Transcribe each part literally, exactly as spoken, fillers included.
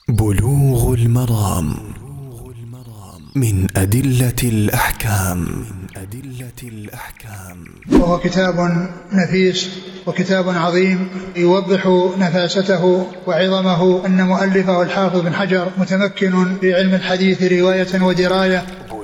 بلوغ المرام من أدلة الأحكام. وهو كتاب نفيس وكتاب عظيم يوضح نفاسته وعظمه. أن مؤلفه الحافظ بن حجر متمكن في علم الحديث رواية ودراية.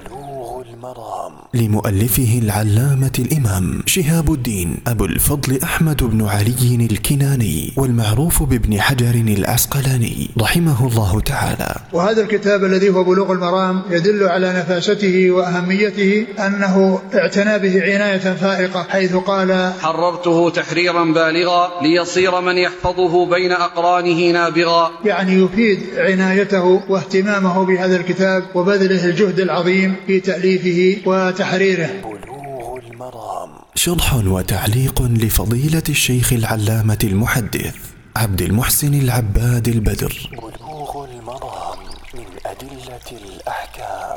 لمؤلفه العلامة الإمام شهاب الدين أبو الفضل أحمد بن علي الكناني، والمعروف بابن حجر العسقلاني رحمه الله تعالى. وهذا الكتاب الذي هو بلوغ المرام يدل على نفاسته وأهميته، أنه اعتنى به عناية فائقة، حيث قال: حررته تحريرا بالغا ليصير من يحفظه بين أقرانه نابغا. يعني يفيد عنايته واهتمامه بهذا الكتاب وبذله الجهد العظيم في تأليفه وتحريره. بلوغ المرام شرح وتعليق لفضيلة الشيخ العلامة المحدث عبد المحسن العباد البدر. بلوغ المرام من أدلة الأحكام.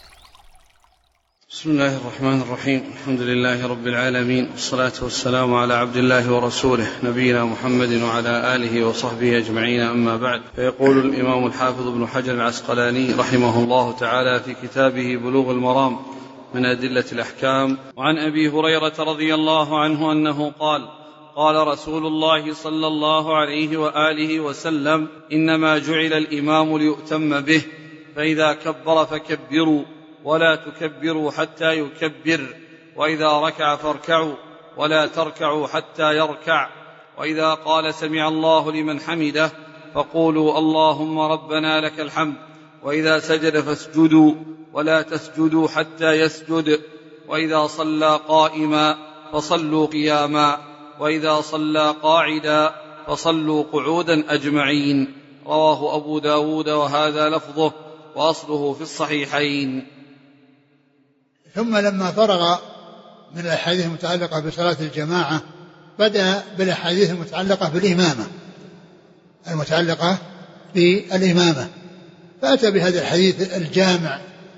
بسم الله الرحمن الرحيم. الحمد لله رب العالمين، والصلاة والسلام على عبد الله ورسوله نبينا محمد وعلى آله وصحبه أجمعين، أما بعد. فيقول الإمام الحافظ ابن حجر العسقلاني رحمه الله تعالى في كتابه بلوغ المرام من أدلة الأحكام: وعن أبي هريرة رضي الله عنه أنه قال: قال رسول الله صلى الله عليه وآله وسلم: إنما جعل الإمام ليؤتم به، فإذا كبر فكبروا ولا تكبروا حتى يكبر، وإذا ركع فاركعوا ولا تركعوا حتى يركع، وإذا قال سمع الله لمن حمده فقولوا اللهم ربنا لك الحمد، وإذا سجد فاسجدوا ولا تسجدوا حتى يسجد، وإذا صلى قائما فصلوا قياما، وإذا صلى قاعدا فصلوا قعودا أجمعين. رواه أبو داود وهذا لفظه، وأصله في الصحيحين. ثم لما فرغ من الأحاديث المتعلقة بصلاة الجماعة بدأ بالأحاديث المتعلقة بالإمامة المتعلقة بالإمامة فأتى بهذا الحديث الجامع،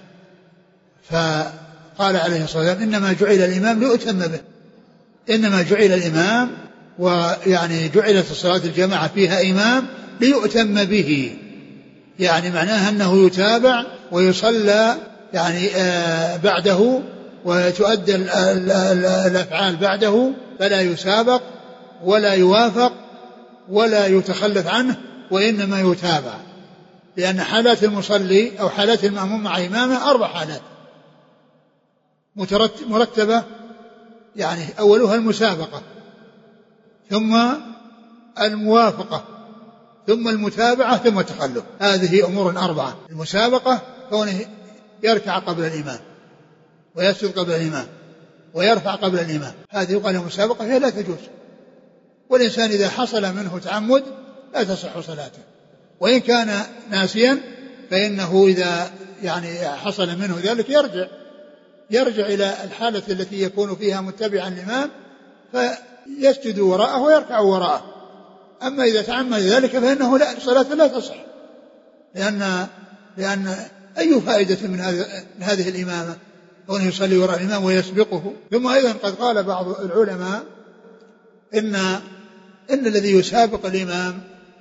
فقال عليه الصلاة والسلام: إنما جعل الإمام ليؤتم به. إنما جعل الإمام، ويعني جعلت صلاة الجماعة فيها إمام ليؤتم به، يعني معناها أنه يتابع ويصلى يعني آه بعده، وتؤدى الأفعال بعده، فلا يسابق ولا يوافق ولا يتخلف عنه، وإنما يتابع. لأن حالات المصلي أو حالات المأموم مع إمامه أربع حالات مرتبة، يعني أولها المسابقة، ثم الموافقة، ثم المتابعة، ثم التخلف. هذه أمور أربعة. المسابقة كونه يركع قبل الإمام ويسجد قبل الإمام ويرفع قبل الإمام، هذه يقال المسابقة، هي لا تجوز. والإنسان إذا حصل منه تعمد لا تصح صلاته، وإن كان ناسيا فإنه إذا يعني حصل منه ذلك يرجع يرجع إلى الحالة التي يكون فيها متبعا الإمام، فيسجد وراءه ويركع وراءه. أما إذا تعمد ذلك فإنه لا، صلاة لا تصح، لأن لأن أي فائدة من هذه من هذه الإمامة كونه يصلي وراء الإمام ويسبقه. ثم أيضا قد قال بعض العلماء إن إن الذي يسابق الإمام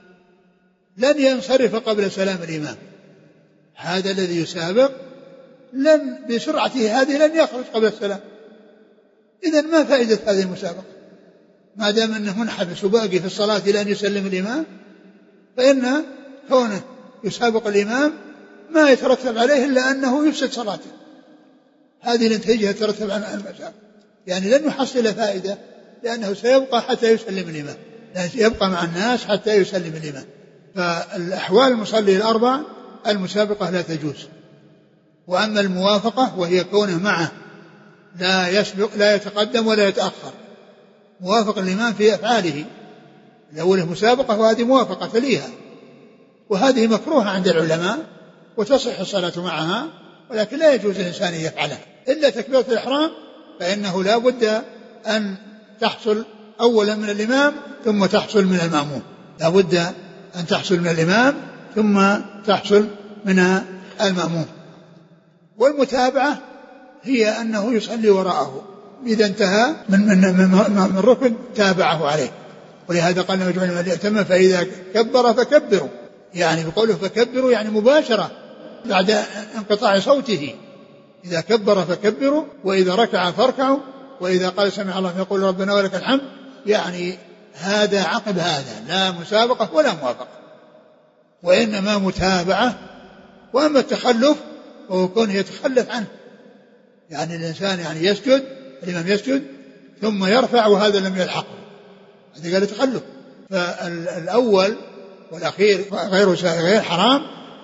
لن ينصرف قبل سلام الإمام. هذا الذي يسابق لن بسرعته هذه لن يخرج قبل السلام. إذن ما فائدة هذه المسابقة ما دام أنه منحبس وباقي في الصلاة إلى أن يسلم الإمام؟ فإن كونه يسابق الإمام ما يترتب عليه إلا أنه يفسد صلاته. هذه النتيجة تترتب عن المسابقة، يعني لن يحصل فائدة، لأنه سيبقى حتى يسلم الإمام، لأنه يبقى مع الناس حتى يسلم الإمام. فالأحوال المصلي الأربع المسابقة لا تجوز. وأما الموافقة وهي كونه معه لا يسبق لا يتقدم ولا يتأخر، موافق الإمام في أفعاله، الأولى مسابقة وهذه موافقة تليها، وهذه مكروهة عند العلماء وتصح الصلاة معها، ولكن لا يجوز الإنسان يفعلها إلا تكبيرة الإحرام، فإنه لا بد أن تحصل أولا من الإمام ثم تحصل من المأموم، لا بد أن تحصل من الإمام ثم تحصل من المأموم. والمتابعة هي أنه يصلي وراءه، إذا انتهى من, من, من, من ركن تابعه عليه، ولهذا قال نبي جعل من يأتم، فإذا كبر فكبروا، يعني بقوله فكبروا يعني مباشرة بعد انقطاع صوته، إذا كبر فكبروا، وإذا ركع فاركعوا، وإذا قال سمع الله يقول ربنا ولك الحمد، يعني هذا عقب هذا، لا مسابقة ولا موافقة، وإنما متابعة. وأما التخلف وهو كونه يتخلف عنه، يعني الإنسان يعني يسجد، الإمام يسجد ثم يرفع وهذا لم يلحقه، هذا قال تخلف. فالأول والأخير غير غير حرام،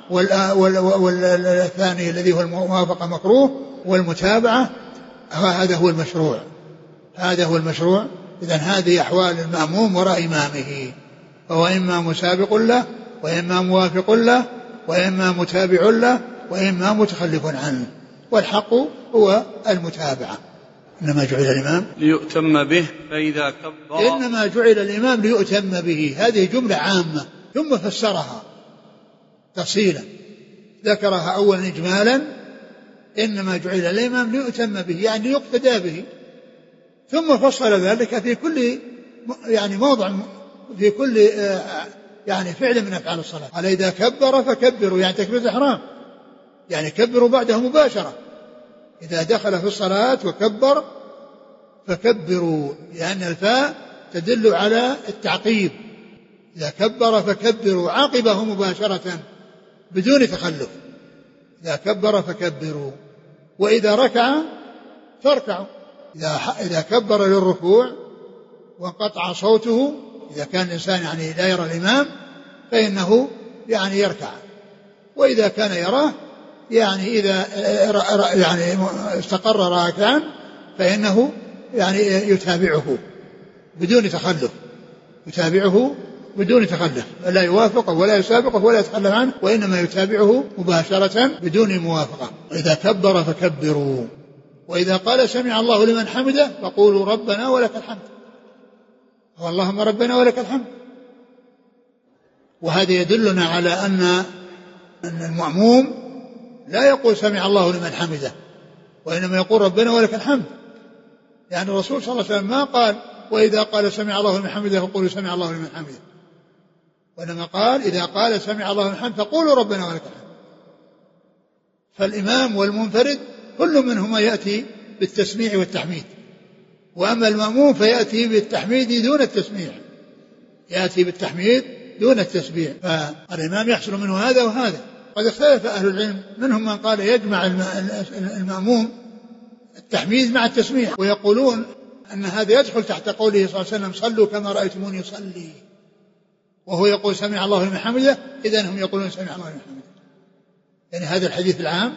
والثاني الذي هو الموافقة مكروه، والمتابعة هذا هو المشروع، هذا هو المشروع. إذن هذه أحوال المأموم وراء إمامه، فهو إما مسابق له، وإما موافق له، وإما متابع له، وإما متخلف عنه، والحق هو المتابعة. إنما جعل الإمام ليؤتم به فإذا كبر، إنما جعل الإمام ليؤتم به، هذه جملة عامة ثم فسرها تفصيلا، ذكرها أولا إجمالا، إنما جعل الإمام ليؤتم به يعني ليقتدى به، ثم فصل ذلك في كل يعني موضع، في كل يعني فعل من أفعال الصلاة. قال إذا كبر فكبروا يعني تكبيرة الإحرام، يعني كبروا بعده مباشرة، إذا دخل في الصلاة وكبر فكبروا، لأن الفاء تدل على التعقيب، إذا كبر فكبروا عاقبه مباشرة بدون تخلف، إذا كبر فكبروا. وإذا ركع فاركعوا، إذا إذا كبر للركوع وانقطع صوته، إذا كان الإنسان يعني لا يرى الإمام فإنه يعني يركع، وإذا كان يراه يعني إذا يعني استقر راكعا فإنه يعني يتابعه بدون تخلف، يتابعه بدون تخلف، لا يوافقه ولا يسابقه ولا يتخلف عنه، وإنما يتابعه مباشرة بدون موافقة. إذا كبر فكبروا، وإذا قال سمع الله لمن حمده فقولوا ربنا ولك الحمد، واللهم ربنا ولك الحمد. وهذا يدلنا على أن المأموم لا يقول سمع الله لمن حمده، وإنما يقول ربنا ولك الحمد، يعني الرسول صلى الله عليه وسلم ما قال وإذا قال سمع الله لمن حمده فقولوا سمع الله لمن حمده، وإنما قال إذا قال سمع الله لمن حمده فقولوا ربنا ولك الحمد. فالإمام والمنفرد كل منهما يأتي بالتسميع والتحميد، وأما المأموم فيأتي بالتحميد دون التسميع، يأتي بالتحميد دون التسبيح. فالإمام يحصل منه هذا وهذا. قد اختلف أهل العلم، منهم من قال يجمع المأموم التحميد مع التسميع، ويقولون أن هذا يدخل تحت قوله صلى الله عليه وسلم صلوا كما رأيتموني يصلي، وهو يقول سمع الله لمن حمده، إذن هم يقولون سمع الله لمن حمده، يعني هذا الحديث العام.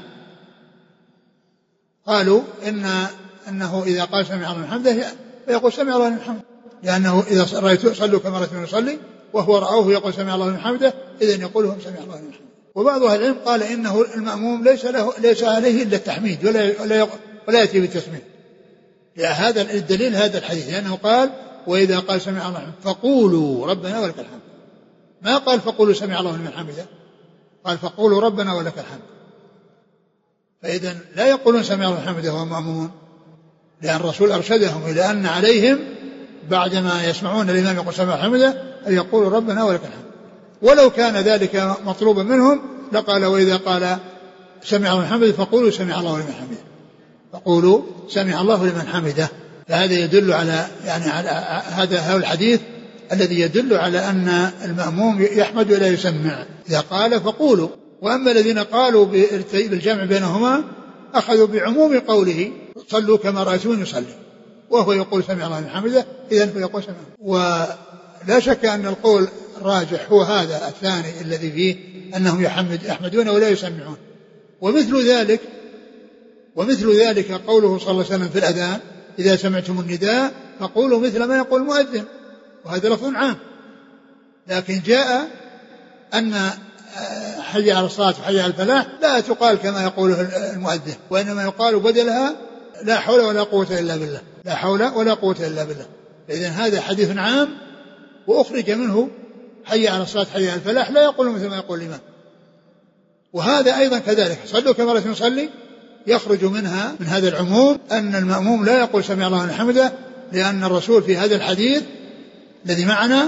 قالوا إن أنه إذا قال سمع الله لمن حمده فيقول سمع الله لمن حمده، لأنه إذا رأيت صلوا كما رأيتموني يصلي وهو رأوه يقول سمع الله لمن حمده، إذن يقولهم سمع الله لمن حمده. وبعض أهل العلم قال إنه المأموم ليس له ليس عليه إلا التحميد ولا ولا ولا يأتي بالتسميع، هذا الدليل هذا الحديث، لأنه قال وإذا قال سمع الله لمن فقولوا ربنا ولك الحمد، ما قال فقولوا سمع الله لمن حمده، قال فقولوا ربنا ولك الحمد. فإذا لا يقولون سمع الله لمن حمده وهم مأمومون، لأن الرسول أرشدهم إلى أن عليهم بعدما يسمعون الإمام يقول سمع الله لمن حمده أن يقولوا ربنا ولك الحمد. ولو كان ذلك مطلوبا منهم لقال وإذا قال سمع الله لمن حمده فقولوا سمع الله لمن حمده، فقولوا سمع الله لمن حمده. فهذا يدل على يعني على هذا هو الحديث الذي يدل على أن المأموم يحمد ولا يسمع إذا قال فقولوا. وأما الذين قالوا بالجمع بينهما أخذوا بعموم قوله صلوا كما رأيتموني يصلي، وهو يقول سمع الله لمن حمده، إذن فيقول سمع. ولا شك أن القول الراجح هو هذا الثاني الذي فيه أنهم يحمد يحمدون ولا يسمعون. ومثل ذلك ومثل ذلك قوله صلى الله عليه وسلم في الأذان إذا سمعتم النداء فقولوا مثل ما يقول المؤذن، وهذا لفظ عام، لكن جاء أن حي على الصلاة وحي على الفلاح لا تقال كما يقوله المؤذن، وإنما يقال بدلها لا حول ولا قوة إلا بالله، لا حول ولا قوة إلا بالله. إذن هذا حديث عام وأخرج منه حي على الصلاة حي على الفلاح لا يقول مثل ما يقول الإمام. وهذا أيضا كذلك صلوا كما رأيتم يصلي يخرج منها من هذا العموم أن المأموم لا يقول سمع الله لمن حمده، لأن الرسول في هذا الحديث الذي معنا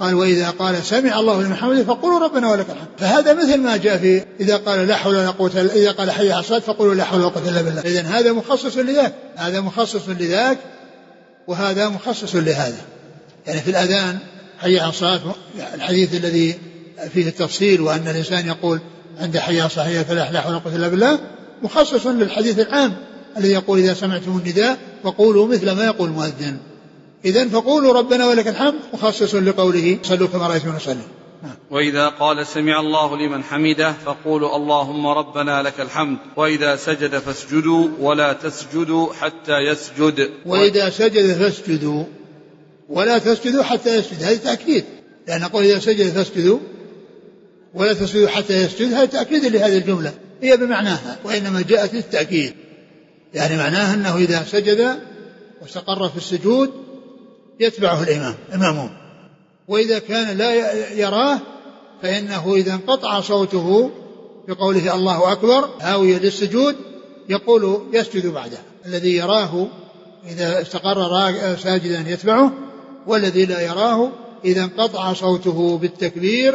قال وإذا قال سمع الله لمن حمده فقولوا ربنا ولك الحمد. فهذا مثل ما جاء في إذا قال لا حول ولا قوة، إذا قال حي على الصلاة فقولوا لا حول ولا قوة إلا بالله. إذن هذا مخصص لذاك، هذا مخصص لذاك وهذا مخصص لهذا. يعني في الأذان حي على الصلاة الحديث الذي فيه التفصيل وأن الإنسان يقول عند حي على الصلاة حي على الفلاح لا حول ولا قوة إلا بالله، مخصص للحديث العام الذي يقول إذا سمعتم النداء فقولوا مثل ما يقول المؤذن. إذن فقولوا ربنا ولك الحمد مخصص لقوله صلوا كما رأيتم نصلي. وإذا قال سمع الله لمن حمده فقولوا اللهم ربنا لك الحمد. وإذا سجد فاسجدوا ولا تسجدوا حتى يسجد. وإذا سجد فاسجدوا ولا تسجدوا حتى يسجد، هذا تأكيد، لأن قول إذا سجد فاسجدوا ولا تسجدوا حتى يسجد هذا تأكيد لهذه الجملة، هي بمعناها وإنما جاءت للتأكيد. يعني معناها أنه إذا سجد واستقر في السجود يتبعه الإمام إمامه، وإذا كان لا يراه فإنه إذا انقطع صوته بقوله الله أكبر هاوية للسجود يقول يسجد بعده. الذي يراه إذا استقر ساجدا يتبعه، والذي لا يراه إذا انقطع صوته بالتكبير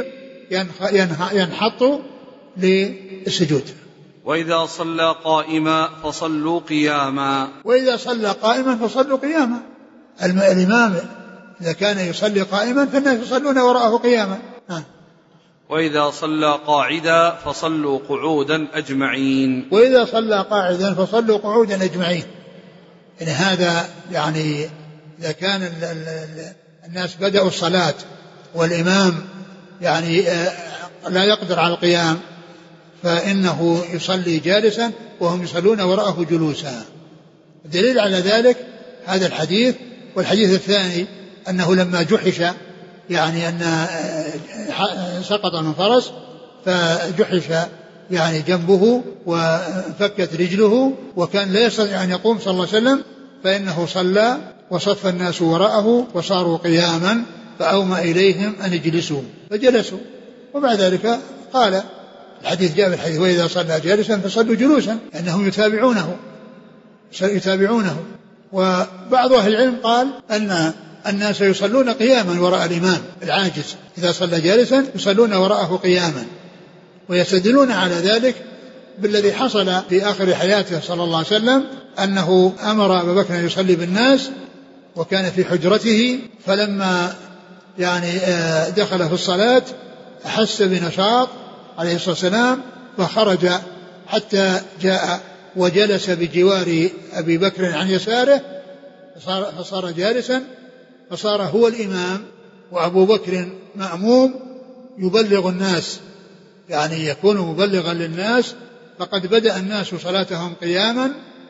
ينحط للسجود. وإذا صلى قائما فصلوا قياما. وإذا صلى قائما فصلوا قياما. الإمام إذا كان يصلي قائما فالناس يصلون وراءه قياما. ها. وإذا صلى قاعدا فصلوا قعودا أجمعين. وإذا صلى قاعدا فصلوا قعودا أجمعين. يعني هذا يعني إذا كان ال ال الناس بدأوا الصلاة والإمام يعني لا يقدر على القيام فإنه يصلي جالسا وهم يصلون وراءه جلوسا. الدليل على ذلك هذا الحديث. والحديث الثاني أنه لما جحش يعني أن سقط من فرس فجحش يعني جنبه وفكت رجله وكان لا يستطيع أن يقوم صلى الله عليه وسلم، فإنه صلى وصف الناس وراءه وصاروا قياما فأومى إليهم أن يجلسوا فجلسوا. وبعد ذلك قال الحديث جاء بالحديث وإذا صلى جالسا فصلوا جلوسا، أنهم يتابعونه يتابعونه. وبعض أهل العلم قال أن الناس يصلون قياما وراء الإمام العاجز، إذا صلى جالسا يصلون وراءه قياما، ويستدلون على ذلك بالذي حصل في آخر حياته صلى الله عليه وسلم أنه أمر أبا بكر أن يصلي بالناس وكان في حجرته، فلما يعني دخل في الصلاة أحس بنشاط عليه الصلاة والسلام فخرج حتى جاء وجلس بجوار أبي بكر عن يساره فصار, فصار جالسا، فصار هو الإمام وأبو بكر مأموم يبلغ الناس، يعني يكون مبلغا للناس. فقد بدأ الناس صلاتهم قياما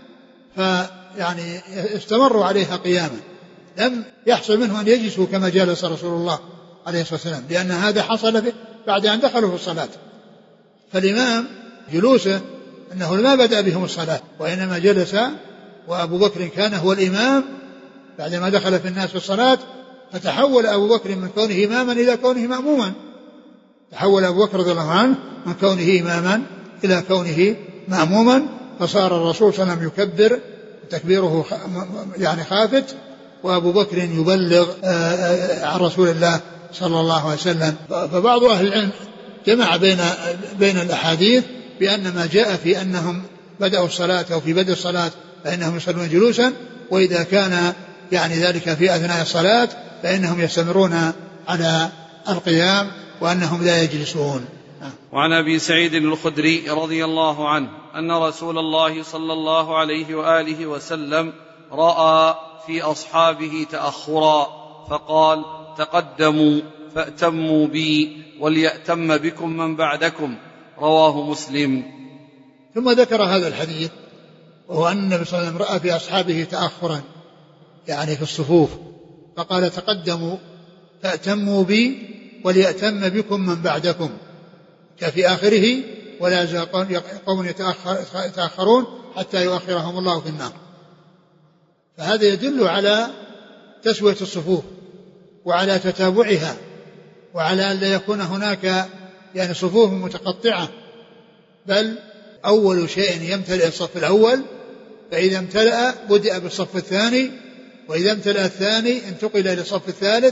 فيعني استمروا عليها قياما، لم يحصل منه أن يجلسوا كما جلس رسول الله عليه الصلاة والسلام، لأن هذا حصل بعد أن دخلوا في الصلاة. فالإمام جلوسه أنه ما بدأ بهم الصلاة وإنما جلس، وأبو بكر كان هو الإمام بعدما دخل في الناس في الصلاة، فتحول أبو بكر من كونه إماما إلى كونه مأموما، تحول أبو بكر رضي الله عنه من كونه إماما إلى كونه مأموما، فصار الرسول صلى الله عليه وسلم يكبر تكبيره يعني خافت، وأبو بكر يبلغ عن رسول الله صلى الله عليه وسلم. فبعض أهل العلم جمع بين بين الأحاديث بأن ما جاء في أنهم بدأوا الصلاة أو في بدء الصلاة فإنهم يصلون جلوسا، وإذا كان يعني ذلك في أثناء الصلاة فإنهم يستمرون على القيام وأنهم لا يجلسون. وعن أبي سعيد الخدري رضي الله عنه أن رسول الله صلى الله عليه وآله وسلم رأى في أصحابه تأخرا فقال تقدموا فأتموا بي وليأتم بكم من بعدكم، رواه مسلم. ثم ذكر هذا الحديث وهو أن النبي صلى الله عليه وسلم رأى في أصحابه تأخرا يعني في الصفوف، فقال تقدموا فأتموا بي وليأتم بكم من بعدكم، كفي آخره ولا يزال قوم يتأخرون حتى يؤخرهم الله في النار. فهذا يدل على تسوية الصفوف وعلى تتابعها وعلى أن لا يكون هناك يعني صفوف متقطعة، بل أول شيء يمتلئ الصف الأول، فإذا امتلأ بدأ بالصف الثاني، وإذا امتلأ الثاني انتقل إلى الصف الثالث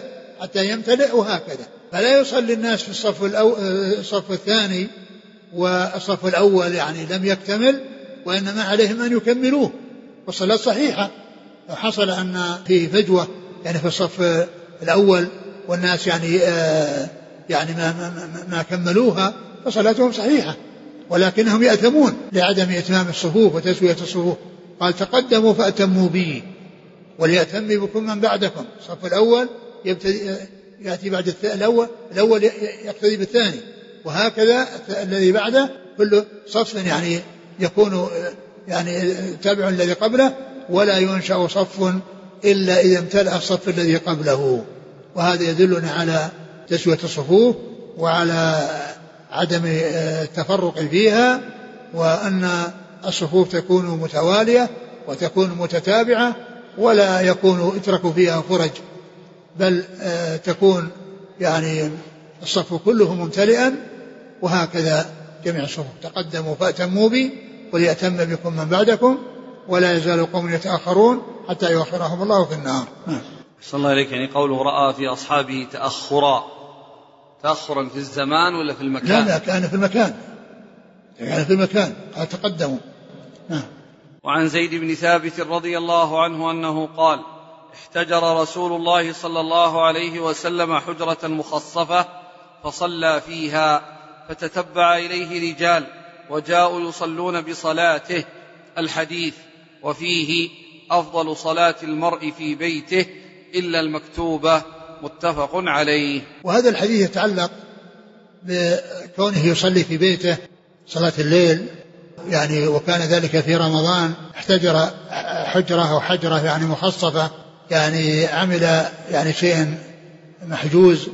حتى يمتلئ وهكذا. فلا يصلي الناس في الصف, الأو... الصف الثاني والصف الأول يعني لم يكتمل، وإنما عليهم أن يكملوه والصلاة صحيحة. لو حصل أن في فجوة يعني في الصف الأول والناس يعني آه يعني ما, ما, ما كملوها فصلاتهم صحيحة، ولكنهم يأثمون لعدم إتمام الصفوف وتسوية الصفوف. قال تقدموا فأتموا به وليأتم بكم من بعدكم. الصف الأول يأتي بعد الأول، الأول يقتدي بالثاني، وهكذا الذي بعده كل صف يعني يكون يعني تابع الذي قبله، ولا ينشأ صف إلا إذا امتلأ الصف الذي قبله. وهذا يدلنا على تسوية الصفوف وعلى عدم التفرق فيها، وأن الصفوف تكون متوالية وتكون متتابعة، ولا يكون اترك فيها فرج، بل تكون يعني الصف كله ممتلئا، وهكذا جميع الصفوف. تقدموا فأتموا بي وليأتم بكم من بعدكم ولا يزال قوم يتأخرون حتى يؤخرهم الله في النار. صلى الله عليك. يعني قوله رأى في أصحابه تأخرا، تأخرا في الزمان ولا في المكان؟ لا كان في المكان، كان في المكان قال تقدموا. نعم. وعن زيد بن ثابت رضي الله عنه أنه قال احتجر رسول الله صلى الله عليه وسلم حجرة مخصفة فصلى فيها، فتتبع إليه رجال وجاءوا يصلون بصلاته. الحديث وفيه أفضل صلاة المرء في بيته إلا المكتوبة، متفق عليه. وهذا الحديث يتعلق بكونه يصلي في بيته صلاة الليل يعني، وكان ذلك في رمضان. احتجر حجرة أو حجرة يعني مخصفة، يعني عمل يعني شيء محجوز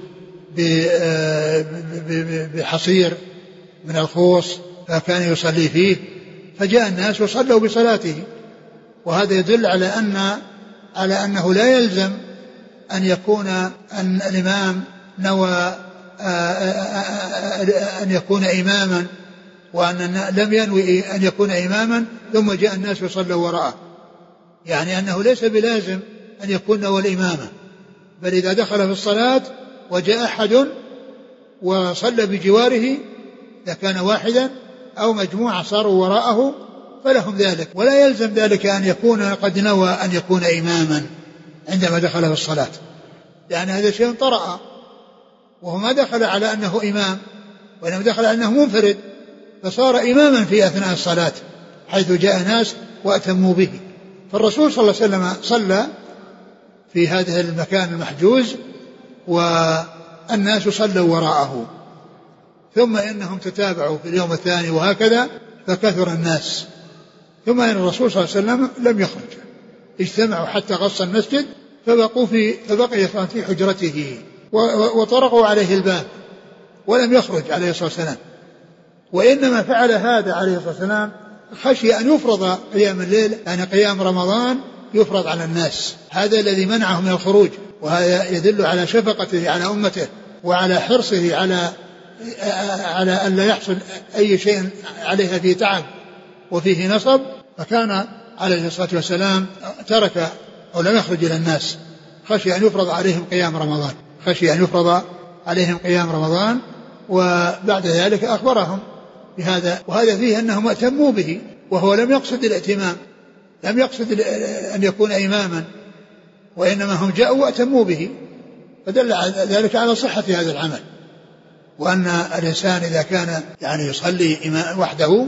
بحصير من الخوص، فكان يصلي فيه، فجاء الناس وصلوا بصلاته. وهذا يدل على أن على أنه لا يلزم أن يكون أن الإمام نوى أن يكون إماما، وأن لم ينوي أن يكون إماما ثم جاء الناس وصلوا وراءه، يعني أنه ليس بلازم أن يكون نوى الإمامة، بل إذا دخل في الصلاة وجاء أحد وصلى بجواره إذا كان واحدا أو مجموعة صاروا وراءه فلهم ذلك، ولا يلزم ذلك أن يكون قد نوى أن يكون إماما عندما دخل في الصلاة، لأن هذا شيء طرأ، وهو ما دخل على أنه إمام وإنما دخل على أنه منفرد، فصار إماما في أثناء الصلاة حيث جاء ناس وأتموا به. فالرسول صلى الله عليه وسلم صلى في هذا المكان المحجوز والناس صلوا وراءه، ثم إنهم تتابعوا في اليوم الثاني وهكذا فكثر الناس، ثم إن الرسول صلى الله عليه وسلم لم يخرج، اجتمعوا حتى غص المسجد فبقوا في فبقي في حجرته وطرقوا عليه الباب ولم يخرج عليه الصلاة والسلام. وإنما فعل هذا عليه الصلاة والسلام خشي أن يفرض قيام الليل، يعني قيام رمضان يفرض على الناس، هذا الذي منعه من الخروج. وهذا يدل على شفقته على أمته وعلى حرصه على على أن لا يحصل أي شيء عليها فيه تعب وفيه نصب. فكان عليه الصلاة والسلام ترك أو لم يخرج إلى الناس، خشي أن يفرض عليهم قيام رمضان، خشي أن يفرض عليهم قيام رمضان وبعد ذلك أخبرهم بهذا. وهذا فيه أنهم أتموا به، وهو لم يقصد الائتمام، لم يقصد أن يكون إماما، وإنما هم جاءوا وأتموا به، فدل ذلك على صحة هذا العمل، وأن الإنسان إذا كان يعني يصلي وحده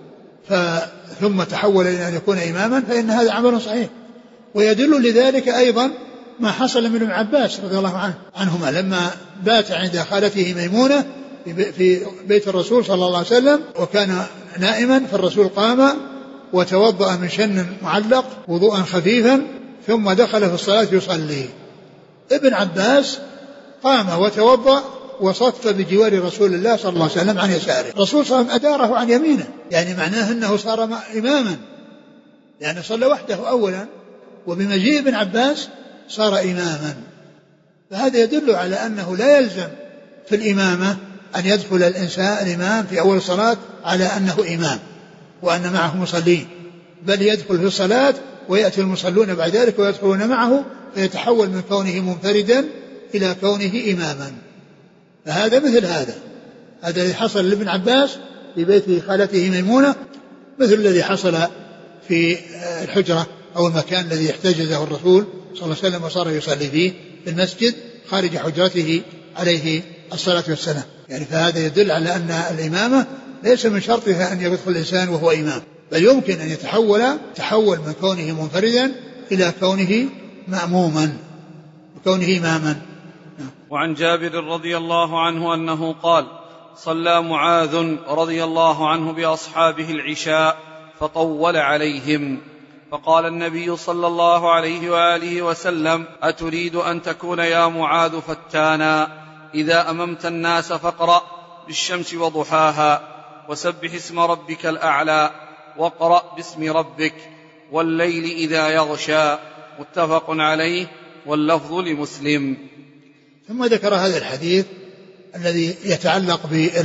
ثم تحول إلى أن يكون إماما فإن هذا عمل صحيح. ويدل لذلك أيضا ما حصل من ابن عباس رضي الله عنه عنهما لما بات عند خالته ميمونة في بيت الرسول صلى الله عليه وسلم وكان نائما، فالرسول قام وتوضأ من شن معلق وضوءا خفيفا ثم دخل في الصلاة يصلي. ابن عباس قام وتوضأ وصف بجوار رسول الله صلى الله عليه وسلم عن يساره، الرسول صلى الله عليه وسلم أداره عن يمينه، يعني معناه أنه صار إماما، يعني صلى وحده أولا وبمجيء ابن عباس صار إماما. فهذا يدل على أنه لا يلزم في الإمامة أن يدخل الإنسان الإمام في أول الصلاة على أنه إمام وأن معه مصلين، بل يدخل في الصلاة ويأتي المصلون بعد ذلك ويدخلون معه، فيتحول من كونه منفردا إلى كونه إماما. فهذا مثل هذا، هذا الذي حصل لابن عباس في بيت خالته ميمونة مثل الذي حصل في الحجرة أو المكان الذي احتجزه الرسول صلى الله عليه وسلم وصار يصلي فيه في المسجد خارج حجرته عليه الصلاة والسلام. يعني فهذا يدل على أن الإمامة ليس من شرطها أن يدخل الإنسان وهو إمام، بل يمكن أن يتحول تحول من كونه منفردا إلى كونه مأموما كونه إماما. وعن جابر رضي الله عنه أنه قال: صلى معاذ رضي الله عنه بأصحابه العشاء فطول عليهم، فقال النبي صلى الله عليه وآله وسلم: أتريد أن تكون يا معاذ فتانا؟ إذا أممت الناس فاقرأ بالشمس وضحاها، وسبح اسم ربك الأعلى، واقرأ باسم ربك، والليل إذا يغشى. متفق عليه، واللفظ لمسلم. ثم ذكر هذا الحديث الذي يتعلق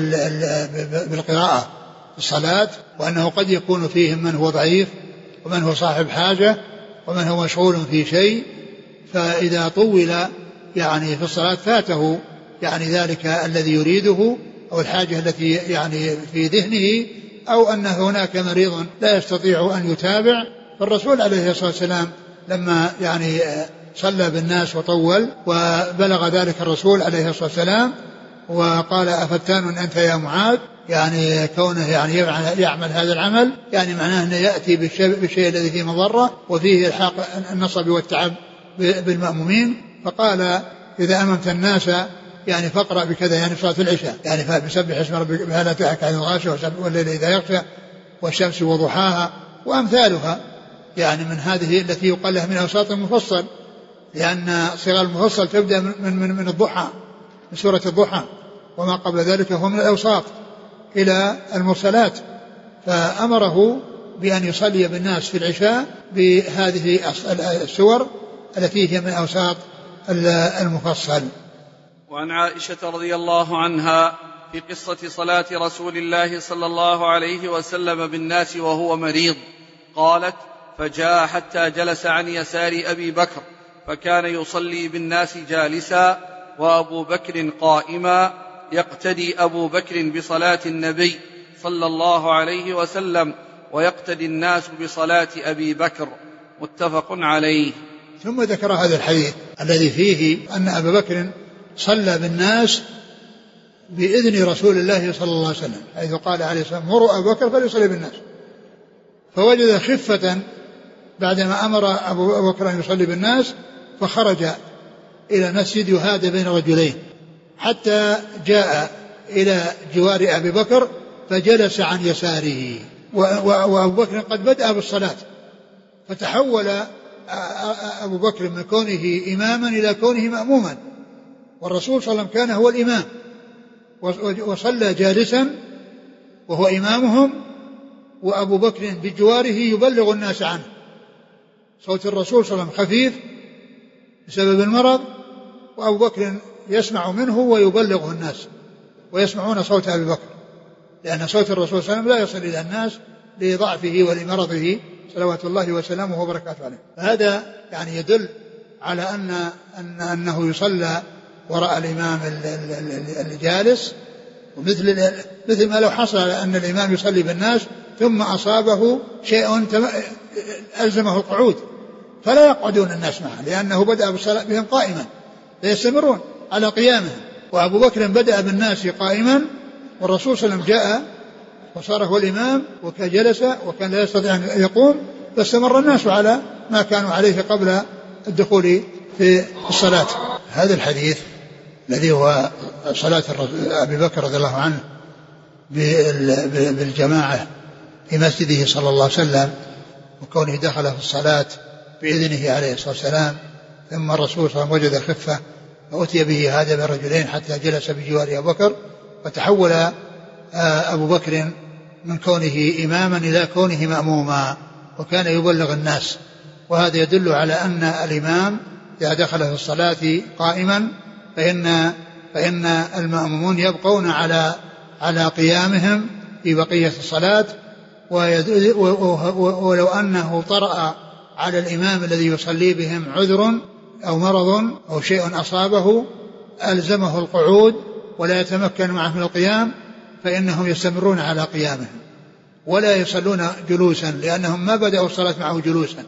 بالقراءة في الصلاة، وأنه قد يكون فيهم من هو ضعيف ومن هو صاحب حاجة ومن هو مشغول في شيء، فإذا طول يعني في الصلاة فاته يعني ذلك الذي يريده أو الحاجة التي يعني في ذهنه، أو أن هناك مريض لا يستطيع أن يتابع. فالرسول عليه الصلاة والسلام لما يعني صلى بالناس وطول وبلغ ذلك الرسول عليه الصلاة والسلام وقال: أفتان أنت يا معاذ؟ يعني كونه يعني يعمل هذا العمل يعني معناه أنه يأتي بالشيء الذي فيه مضرة وفيه الحاق النصب والتعب بالمأمومين. فقال: إذا أممت الناس يعني فاقرأ بكذا، يعني صلاة العشاء، يعني فبسبح اسم ربك هل أتاك عن الغاشية والليل إذا يغشى والشمس وضحاها وأمثالها، يعني من هذه التي يقال لها من أوساط المفصل، لأن صيغ المفصل تبدأ من, من, من الضحى، من سورة الضحى، وما قبل ذلك هو من الأوساط إلى المرسلات. فأمره بأن يصلي بالناس في العشاء بهذه السور التي هي من أوساط المفصل. وعن عائشة رضي الله عنها في قصة صلاة رسول الله صلى الله عليه وسلم بالناس وهو مريض قالت: فجاء حتى جلس عن يسار أبي بكر، فكان يصلي بالناس جالسا وأبو بكر قائما، يقتدي أبو بكر بصلاة النبي صلى الله عليه وسلم ويقتدي الناس بصلاة أبي بكر. متفق عليه. ثم ذكر هذا الحديث الذي فيه أن أبا بكر صلى بالناس بإذن رسول الله صلى الله عليه وسلم، حيث قال عليه الصلاة والسلام: مروا أبا بكر فليصلي بالناس. فوجد خفة بعدما أمر أبو بكر أن يصلي بالناس، فخرج إلى المسجد يهادى بين رجلين حتى جاء إلى جوار أبي بكر فجلس عن يساره، وأبو بكر قد بدأ بالصلاة، فتحول أبو بكر من كونه إماما إلى كونه مأموما، والرسول صلى الله عليه وسلم كان هو الإمام وصلى جالسا وهو إمامهم، وأبو بكر بجواره يبلغ الناس عنه. صوت الرسول صلى الله عليه وسلم خفيف بسبب المرض، وأبو بكر يسمع منه ويبلغه الناس ويسمعون صوت أبي بكر، لأن صوت الرسول صلى الله عليه وسلم لا يصل إلى الناس لضعفه ولمرضه صلوات الله وسلامه وبركاته عليه. فهذا يعني يدل على أن, أن أنه يصلى وراء الإمام الجالس، ومثل مثل ما لو حصل أن الإمام يصلي بالناس ثم أصابه شيء ألزمه القعود فلا يقعدون الناس معه، لأنه بدأ بالصلاة بهم قائما فيستمرون على قيامهم. وأبو بكر بدأ بالناس قائما، والرسول صلى الله عليه وسلم جاء وصار هو الإمام وكان جلس وكان لا يستطيع أن يقوم، فاستمر الناس على ما كانوا عليه قبل الدخول في الصلاة. هذا الحديث الذي هو صلاة أبي بكر رضي الله عنه بالجماعة في مسجده صلى الله عليه وسلم، وكونه دخل في الصلاة بإذنه عليه الصلاة والسلام، ثم الرسول صلى الله عليه وسلم وجد خفة فأتي به هذا بالرجلين حتى جلس بجوار أبو بكر، فتحول أبو بكر من كونه إماما إلى كونه مأموما، وكان يبلغ الناس. وهذا يدل على أن الإمام إذا دخل في الصلاة قائما فإن, فإن المأمومون يبقون على على قيامهم في بقية الصلاة، ولو أنه طرأ على الإمام الذي يصلي بهم عذر أو مرض أو شيء أصابه ألزمه القعود ولا يتمكن معه من القيام فإنهم يستمرون على قيامهم ولا يصلون جلوسا، لأنهم ما بدأوا الصلاة معه جلوسا.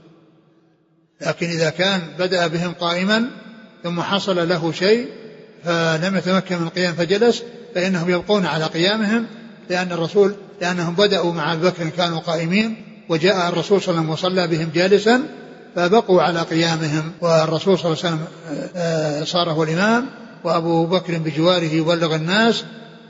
لكن إذا كان بدأ بهم قائما ثم حصل له شيء فلم يتمكن من القيام فجلس فإنهم يبقون على قيامهم، لأن الرسول لأنهم بدأوا مع أبي بكر كانوا قائمين وجاء الرسول صلى الله عليه وسلم وصلى بهم جالسا فبقوا على قيامهم، والرسول صلى الله عليه وسلم صار هو الإمام وأبو بكر بجواره يبلغ الناس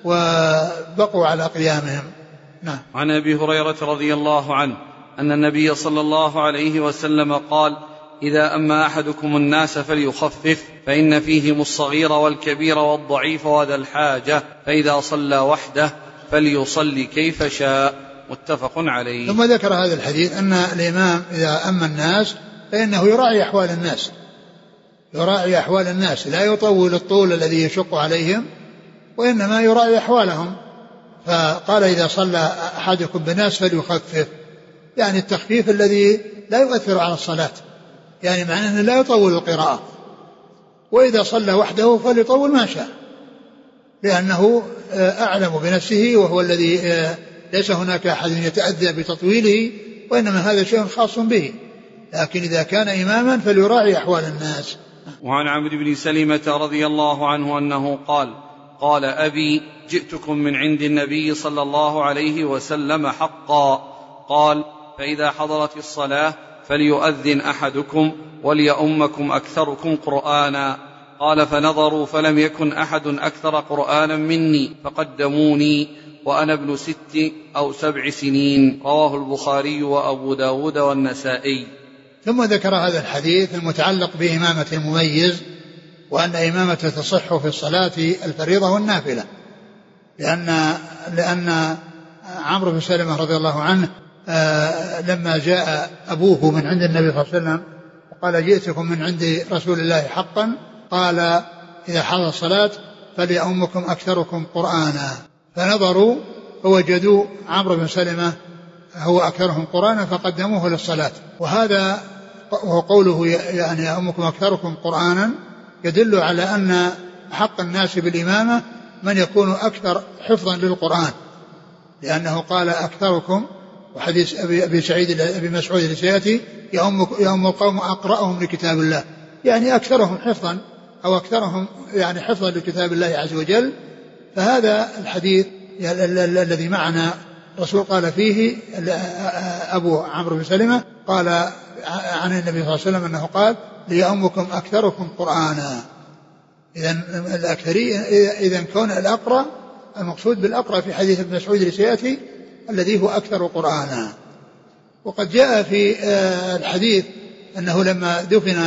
وبقوا على قيامهم. نعم. عن أبي هريرة رضي الله عنه أن النبي صلى الله عليه وسلم قال: إذا أما أحدكم الناس فليخفف، فإن فيهم الصغير والكبير والضعيف وذا الحاجة، فإذا صلى وحده فليصلي كيف شاء. متفق عليه. ثم ذكر هذا الحديث أن الإمام إذا أما الناس فإنه يراعي أحوال الناس يراعي أحوال الناس لا يطول الطول الذي يشق عليهم، وإنما يراعي أحوالهم. فقال: إذا صلى أحدكم بالناس فليخفف، يعني التخفيف الذي لا يؤثر على الصلاة، يعني معناه أنه لا يطول القراءة. وإذا صلى وحده فليطول ما شاء، لأنه أعلم بنفسه وهو الذي ليس هناك أحد يتأذى بتطويله، وإنما هذا شيء خاص به. لكن إذا كان إماما فليراعي أحوال الناس. وعن عمرو بن سلمة رضي الله عنه أنه قال: قال أبي: جئتكم من عند النبي صلى الله عليه وسلم حقا. قال: فإذا حضرت الصلاة فليؤذن أحدكم وليؤمكم أكثركم قرآنا. قال: فنظروا فلم يكن أحد أكثر قرآنا مني فقدموني وأنا ابن ست أو سبع سنين. رواه البخاري وأبو داود والنسائي. ثم ذكر هذا الحديث المتعلق بإمامة المميز، وأن إمامته تصح في الصلاة الفريضة والنافلة، لأن لأن عمرو بن سلمة رضي الله عنه آه لما جاء أبوه من عند النبي صلى الله عليه وسلم وقال: جئتكم من عند رسول الله حقا، قال: إذا حضر الصلاة فليؤمكم أكثركم قرآنا. فنظروا فوجدوا عمرو بن سلمة هو أكثرهم قرآنا فقدموه للصلاة. وهذا وهو قوله يعني يؤمكم أكثركم قرآنا يدل على أن حق الناس بالإمامة من يكون أكثر حفظا للقرآن، لأنه قال أكثركم، وحديث أبي سعيد أبي مسعود السياتي: يؤم القوم أقرأهم لكتاب الله، يعني أكثرهم حفظا أو أكثرهم يعني حفظا لكتاب الله عز وجل. فهذا الحديث الذي معنا الرسول قال فيه أبو عمرو بن سلمة قال عن النبي صلى الله عليه وسلم أنه قال: ليؤمكم أكثركم قرآنا. إذن الأكثرية إذن كون الأقرأ المقصود بالأقرأ في حديث ابن مسعود السياتي الذي هو أكثر قرآنا. وقد جاء في الحديث أنه لما دفن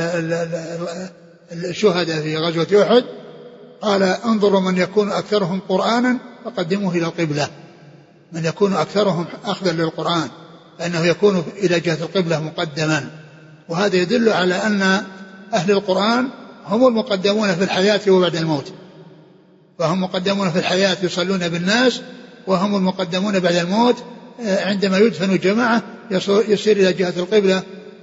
الشهداء في غزوة أحد قال: انظروا من يكون أكثرهم قرآنا فقدموه إلى القبلة، من يكون أكثرهم أخذا للقرآن فإنه يكون إلى جهة القبلة مقدما. وهذا يدل على أن أهل القرآن هم المقدمون في الحياة وبعد الموت، فهم مقدمون في الحياة يصلون بالناس، وهم المقدمون بعد الموت عندما يدفن الجماعة يصير إلى جهة القبلة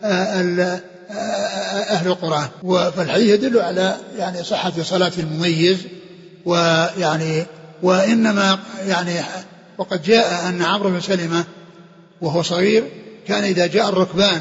أهل القرآن. فالحديث يدل على يعني صحة صلاة المميز. ويعني وإنما يعني وقد جاء أن عمرو بن سلمة وهو صغير كان إذا جاء الركبان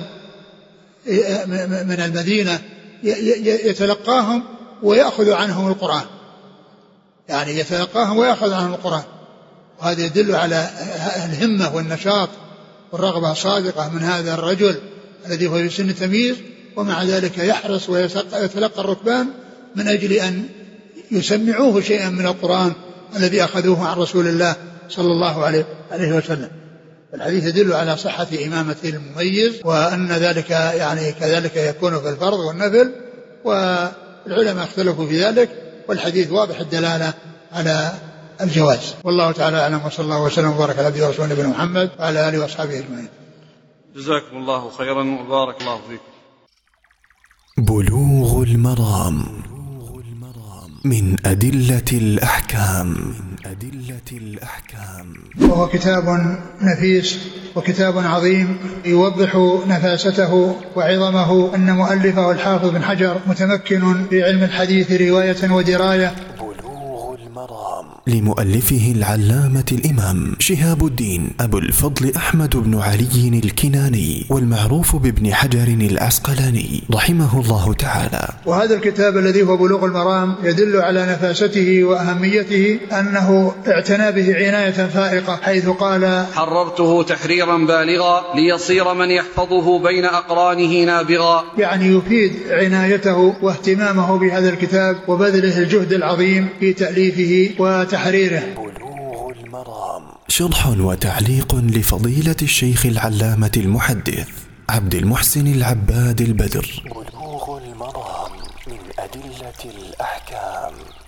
من المدينة يتلقاهم ويأخذ عنهم القرآن، يعني يتلقاهم ويأخذ عنهم القرآن. وهذا يدل على الهمة والنشاط والرغبة الصادقة من هذا الرجل الذي هو في سن التمييز، ومع ذلك يحرص ويتلقى الركبان من أجل أن يسمعوه شيئا من القرآن الذي أخذوه عن رسول الله صلى الله عليه وسلم. الحديث يدل على صحة إمامة المميز، وأن ذلك يعني كذلك يكون في الفرض والنفل، والعلماء اختلفوا في ذلك، والحديث واضح الدلالة على الجواز. والله تعالى أعلم، وصلى الله وسلم وبارك على عبده ورسوله نبينا محمد وعلى آله وأصحابه أجمعين. جزاكم الله خيرا وبارك الله فيكم. بلوغ المرام. من أدلة الأحكام. من أدلة الأحكام. وهو كتاب نفيس وكتاب عظيم يوضح نفاسته وعظمه. أن مؤلفه الحافظ بن حجر متمكن في علم الحديث رواية ودراية. بلوغ المرام لمؤلفه العلامة الإمام شهاب الدين أبو الفضل أحمد بن علي الكناني والمعروف بابن حجر العسقلاني رحمه الله تعالى. وهذا الكتاب الذي هو بلوغ المرام يدل على نفاسته وأهميته، أنه اعتنى به عناية فائقة، حيث قال: حررته تحريرا بالغا ليصير من يحفظه بين أقرانه نابغا. يعني يفيد عنايته واهتمامه بهذا الكتاب وبذله الجهد العظيم في تأليفه وتحريره. بلوغ المرام شرح وتعليق لفضيلة الشيخ العلامة المحدث عبد المحسن العباد البدر. بلوغ المرام من أدلة الأحكام.